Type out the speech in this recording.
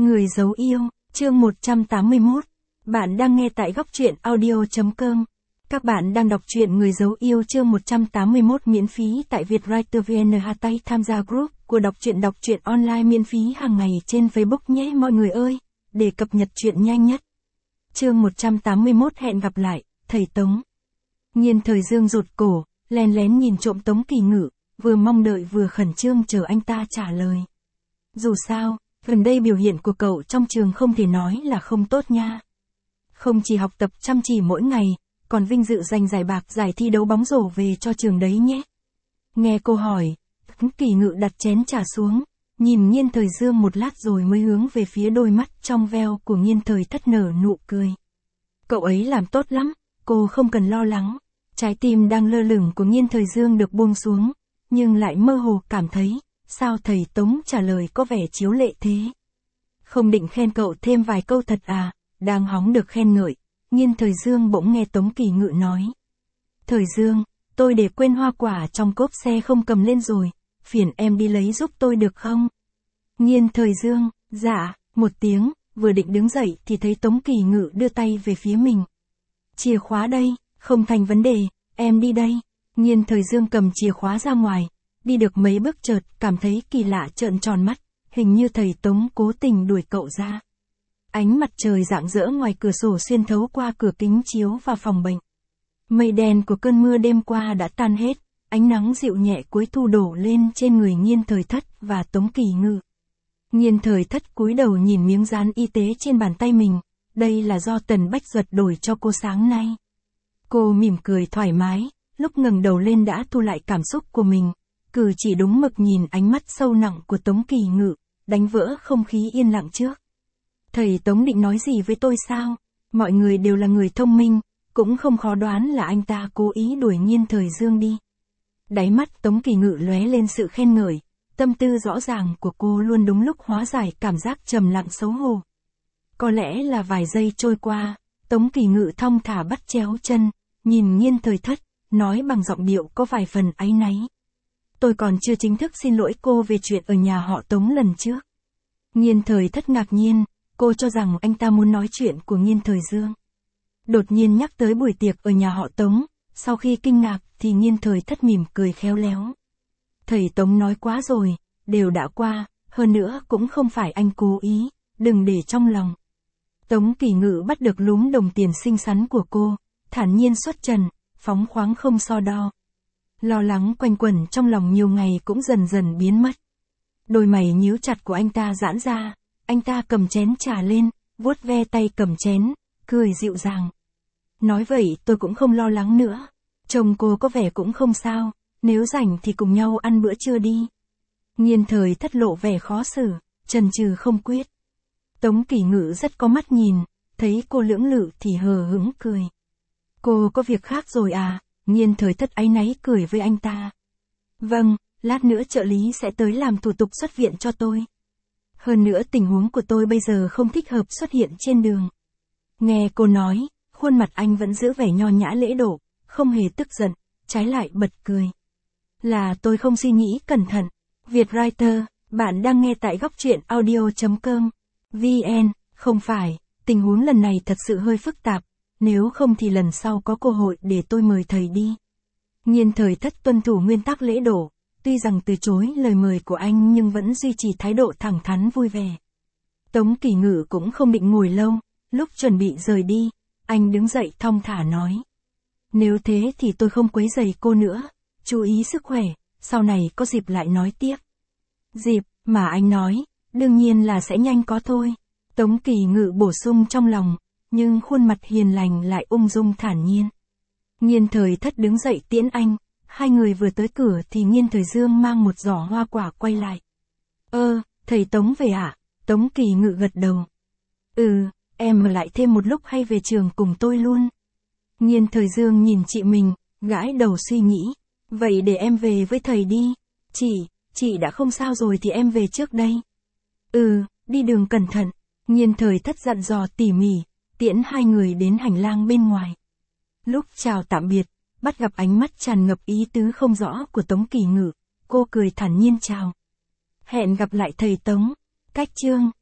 Người giấu yêu, chương 181. Bạn đang nghe tại góc truyện audio.com. Các bạn đang đọc truyện Người giấu yêu chương 181 miễn phí tại Vietwriter VN. Hãy tham gia group của đọc truyện online miễn phí hàng ngày trên Facebook nhé mọi người ơi, để cập nhật truyện nhanh nhất. Chương 181 hẹn gặp lại, thầy Tống. Nhiên Thời Dương rụt cổ, lén lén nhìn trộm Tống Kỳ Ngự, vừa mong đợi vừa khẩn trương chờ anh ta trả lời. Dù sao, gần đây biểu hiện của cậu trong trường không thể nói là không tốt nha. Không chỉ học tập chăm chỉ mỗi ngày, còn vinh dự giành giải bạc giải thi đấu bóng rổ về cho trường đấy nhé. Nghe cô hỏi, Tống Kỳ Ngự đặt chén trà xuống, nhìn Nhiên Thời Dương một lát rồi mới hướng về phía đôi mắt trong veo của Nhiên Thời Thất nở nụ cười. Cậu ấy làm tốt lắm, cô không cần lo lắng. Trái tim đang lơ lửng của Nhiên Thời Dương được buông xuống, nhưng lại mơ hồ cảm thấy, sao thầy Tống trả lời có vẻ chiếu lệ thế. Không định khen cậu thêm vài câu thật à, đang hóng được khen ngợi, Nhiên Thời Dương bỗng nghe Tống Kỳ Ngự nói. Thời Dương, tôi để quên hoa quả trong cốp xe không cầm lên rồi, phiền em đi lấy giúp tôi được không? Nhiên Thời Dương, dạ, một tiếng, vừa định đứng dậy thì thấy Tống Kỳ Ngự đưa tay về phía mình. Chìa khóa đây, không thành vấn đề, em đi đây. Nhiên Thời Dương cầm chìa khóa ra ngoài, đi được mấy bước chợt cảm thấy kỳ lạ trợn tròn mắt, hình như thầy Tống cố tình đuổi cậu ra. Ánh mặt trời rạng rỡ ngoài cửa sổ xuyên thấu qua cửa kính chiếu vào phòng bệnh. Mây đen của cơn mưa đêm qua đã tan hết, ánh nắng dịu nhẹ cuối thu đổ lên trên người Nhiên Thời Thất và Tống Kỳ Ngự. Nhiên Thời Thất cúi đầu nhìn miếng dán y tế trên bàn tay mình, đây là do Tần Bách Duật đổi cho cô sáng nay. Cô mỉm cười thoải mái, lúc ngẩng đầu lên đã thu lại cảm xúc của mình, cử chỉ đúng mực nhìn ánh mắt sâu nặng của Tống Kỳ Ngự, đánh vỡ không khí yên lặng trước. Thầy Tống định nói gì với tôi sao? Mọi người đều là người thông minh, cũng không khó đoán là anh ta cố ý đuổi Nhiên Thời Dương đi. Đáy mắt Tống Kỳ Ngự lóe lên sự khen ngợi, tâm tư rõ ràng của cô luôn đúng lúc hóa giải cảm giác trầm lặng xấu hổ. Có lẽ là vài giây trôi qua, Tống Kỳ Ngự thong thả bắt chéo chân, nhìn Nhiên Thời Thất, nói bằng giọng điệu có vài phần áy náy. Tôi còn chưa chính thức xin lỗi cô về chuyện ở nhà họ Tống lần trước. Nhiên Thời Thất ngạc nhiên, cô cho rằng anh ta muốn nói chuyện của Nhiên Thời Dương. Đột nhiên nhắc tới buổi tiệc ở nhà họ Tống, sau khi kinh ngạc thì Nhiên Thời Thất mỉm cười khéo léo. Thầy Tống nói quá rồi, đều đã qua, hơn nữa cũng không phải anh cố ý, đừng để trong lòng. Tống Kỳ Ngự bắt được lúm đồng tiền xinh xắn của cô, thản nhiên xuất trần, phóng khoáng không so đo. Lo lắng quanh quẩn trong lòng nhiều ngày cũng dần dần biến mất. Đôi mày nhíu chặt của anh ta giãn ra, anh ta cầm chén trà lên, vuốt ve tay cầm chén, cười dịu dàng. Nói vậy tôi cũng không lo lắng nữa, chồng cô có vẻ cũng không sao, nếu rảnh thì cùng nhau ăn bữa trưa đi. Nhiên Thời Thất lộ vẻ khó xử, chần chừ không quyết. Tống Kỳ Ngự rất có mắt nhìn, thấy cô lưỡng lự thì hờ hững cười. Cô có việc khác rồi à? Nhiên Thời Thất áy náy cười với anh ta. Vâng, lát nữa trợ lý sẽ tới làm thủ tục xuất viện cho tôi. Hơn nữa tình huống của tôi bây giờ không thích hợp xuất hiện trên đường. Nghe cô nói, khuôn mặt anh vẫn giữ vẻ nho nhã lễ độ, không hề tức giận, trái lại bật cười. Là tôi không suy nghĩ cẩn thận. Vietwriter, bạn đang nghe tại góc truyện audio.com. VN, không phải, tình huống lần này thật sự hơi phức tạp, nếu không thì lần sau có cơ hội để tôi mời thầy đi. Nhiên Thời Thất tuân thủ nguyên tắc lễ độ, tuy rằng từ chối lời mời của anh nhưng vẫn duy trì thái độ thẳng thắn vui vẻ. Tống Kỳ Ngự cũng không định ngồi lâu, lúc chuẩn bị rời đi, anh đứng dậy thong thả nói. Nếu thế thì tôi không quấy rầy cô nữa, chú ý sức khỏe, sau này có dịp lại nói tiếp. Dịp, mà anh nói, đương nhiên là sẽ nhanh có thôi. Tống Kỳ Ngự bổ sung trong lòng, nhưng khuôn mặt hiền lành lại ung dung thản nhiên. Nhiên Thời Thất đứng dậy tiễn anh, hai người vừa tới cửa thì Nhiên Thời Dương mang một giỏ hoa quả quay lại. Thầy Tống về ạ? Tống Kỳ Ngự gật đầu. Em ở lại thêm một lúc hay về trường cùng tôi luôn? Nhiên Thời Dương nhìn chị mình, gãi đầu suy nghĩ. Vậy để em về với thầy đi. Chị đã không sao rồi thì em về trước đây. Đi đường cẩn thận. Nhiên Thời Thất dặn dò tỉ mỉ, tiễn hai người đến hành lang bên ngoài. Lúc chào tạm biệt, bắt gặp ánh mắt tràn ngập ý tứ không rõ của Tống Kỳ Ngự, cô cười thản nhiên chào. Hẹn gặp lại thầy Tống. Cách chương